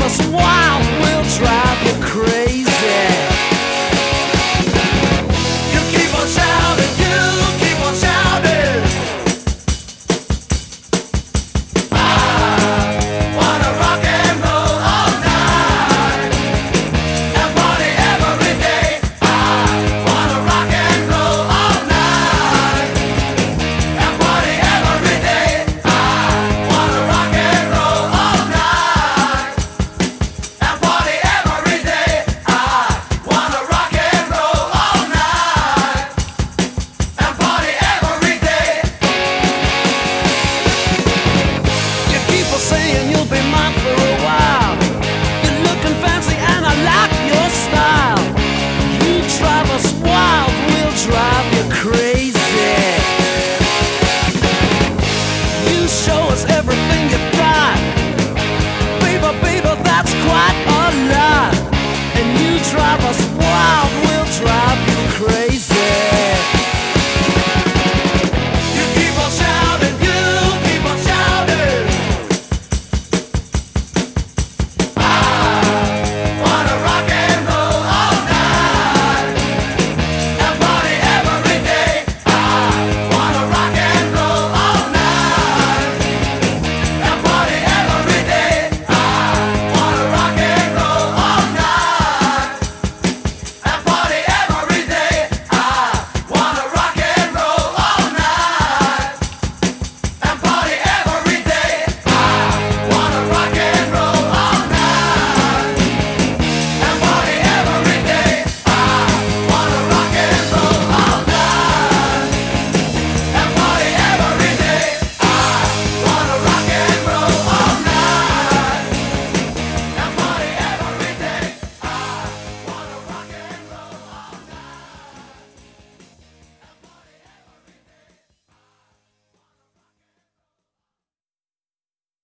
us wild, we'll drive you crazy. You keep on shouting, you keep on shouting. I wanna rock and roll all night and party every day. I wanna rock and roll all night and party every day. I wanna rock and roll all night and party every day. I wanna rock and roll all night and party every day. You keep on saying you'll be mine for a while. You're looking fancy and I like your style. You drive us wild, we'll drive you crazy. You show us